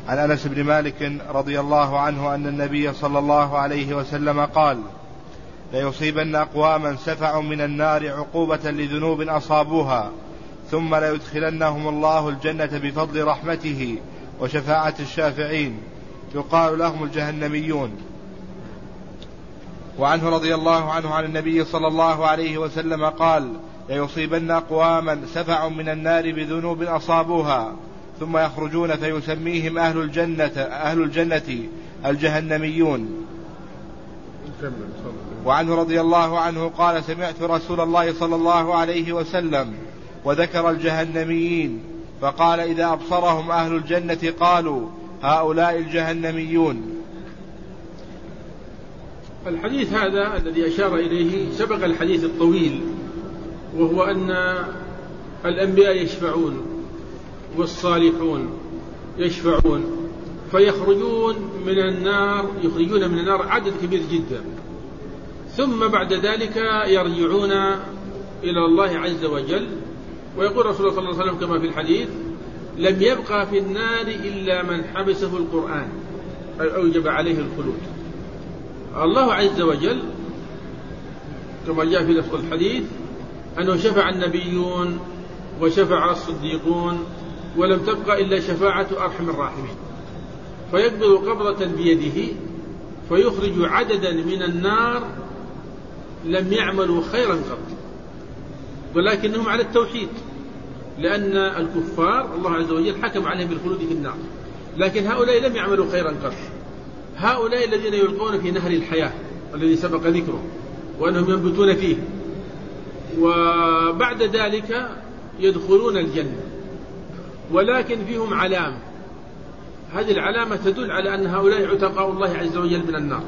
عن أنس بن مالك رضي الله عنه أن النبي صلى الله عليه وسلم قال: ليصيبن أقواما سفع من النار عقوبة لذنوب أصابوها ثم ليدخلنهم الله الجنة بفضل رحمته وشفاعة الشافعين يقال لهم الجهنميون. وعنه رضي الله عنه عن النبي صلى الله عليه وسلم قال: ليصيبن أقواما سفع من النار بذنوب أصابوها ثم يخرجون فيسميهم أهل الجنة الجهنميون. وعنه رضي الله عنه قال: سمعت رسول الله صلى الله عليه وسلم وذكر الجهنميين فقال: إذا أبصرهم أهل الجنة قالوا هؤلاء الجهنميون. الحديث هذا الذي أشار إليه سبق الحديث الطويل، وهو أن الأنبياء يشفعون والصالحون يشفعون فيخرجون من النار، يخرجون من النار عدد كبير جدا، ثم بعد ذلك يرجعون إلى الله عز وجل. ويقول رسول الله صلى الله عليه وسلم كما في الحديث: لم يبقى في النار إلا من حبسه القرآن أي أوجب عليه الخلود. الله عز وجل كما جاء في لفظ الحديث أنه شفع النبيون وشفع الصديقون ولم تبقى إلا شفاعة أرحم الراحمين، فيقبض قبضة بيده فيخرج عددا من النار لم يعملوا خيرا قط، ولكنهم على التوحيد، لأن الكفار الله عز وجل حكم عليهم بالخلود في النار، لكن هؤلاء لم يعملوا خيرا قط. هؤلاء الذين يلقون في نهر الحياة الذي سبق ذكره وأنهم ينبتون فيه، وبعد ذلك يدخلون الجنة، ولكن فيهم علامة، هذه العلامة تدل على أن هؤلاء عتقاء الله عز وجل من النار،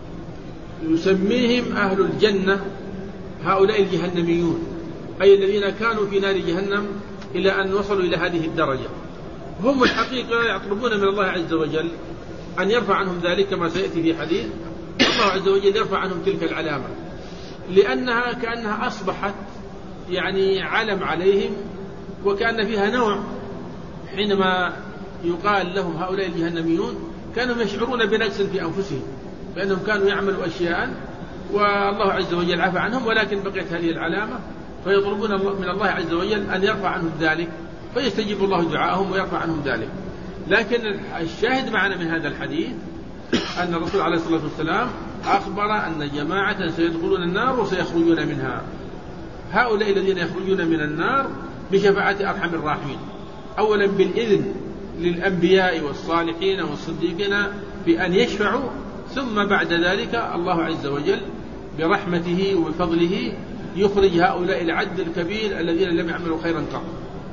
يسميهم أهل الجنة هؤلاء الجهنميون، أي الذين كانوا في نار جهنم إلى أن وصلوا إلى هذه الدرجة. هم الحقيقة يطلبون من الله عز وجل أن يرفع عنهم ذلك كما سيأتي في حديث. الله عز وجل يرفع عنهم تلك العلامة لأنها كأنها أصبحت يعني علم عليهم، وكأن فيها نوع، حينما يقال لهم هؤلاء الجهنميون كانوا يشعرون بنقص في أنفسهم بأنهم كانوا يعملوا أشياء والله عز وجل عفى عنهم، ولكن بقيت هذه العلامة، فيطلبون من الله عز وجل أن يرفع عنهم ذلك، فيستجيب الله دعاءهم ويرفع عنهم ذلك. لكن الشاهد معنا من هذا الحديث أن الرسول عليه الصلاة والسلام أخبر أن جماعة سيدخلون النار وسيخرجون منها. هؤلاء الذين يخرجون من النار بشفاعة أرحم الراحمين، أولا بالإذن للأنبياء والصالحين والصديقين بأن يشفعوا، ثم بعد ذلك الله عز وجل برحمته وبفضله يخرج هؤلاء العدد الكبير الذين لم يعملوا خيرا قط،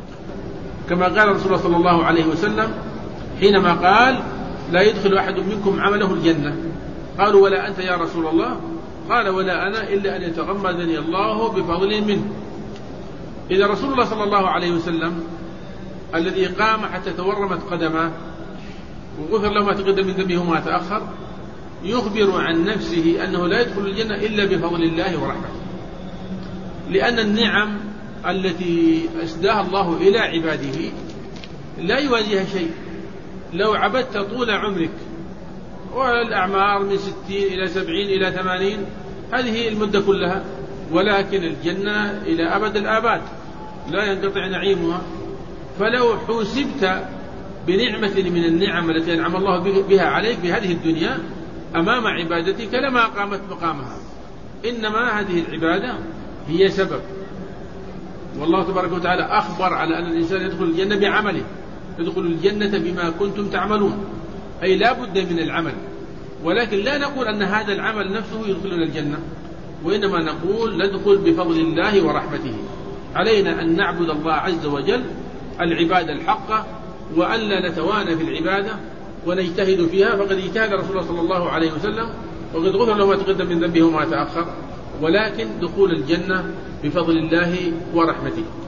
كما قال رسول الله صلى الله عليه وسلم حينما قال: لا يدخل أحد منكم عمله الجنة. قالوا: ولا أنت يا رسول الله؟ قال: ولا أنا إلا أن يتغمدني الله بفضل منه. إذا رسول الله صلى الله عليه وسلم الذي قام حتى تورمت قدماه وغفر له ما تقدم من ذنبه وما تأخر، يخبر عن نفسه أنه لا يدخل الجنة إلا بفضل الله ورحمته، لأن النعم التي أسداها الله إلى عباده لا يوازيها شيء. لو عبدت طول عمرك والأعمار من 60 إلى 70 إلى 80، هذه المدة كلها، ولكن الجنة إلى أبد الآباد لا ينقطع نعيمها. فلو حوسبت بنعمة من النعم التي أنعم الله بها عليك بهذه الدنيا أمام عبادتك لما قامت مقامها، إنما هذه العبادة هي سبب. والله تبارك وتعالى أخبر على أن الإنسان يدخل الجنة بعمله، يدخل الجنة بما كنتم تعملون، أي لا بد من العمل، ولكن لا نقول أن هذا العمل نفسه يدخلنا الجنة، وإنما نقول ندخل بفضل الله ورحمته. علينا أن نعبد الله عز وجل العبادة الحقة، وأن لا نتوانى في العبادة ونجتهد فيها، فقد اجتهد رسول الله صلى الله عليه وسلم وقد غفر له ما تقدم من ذنبه وما تأخر، ولكن دخول الجنة بفضل الله ورحمته.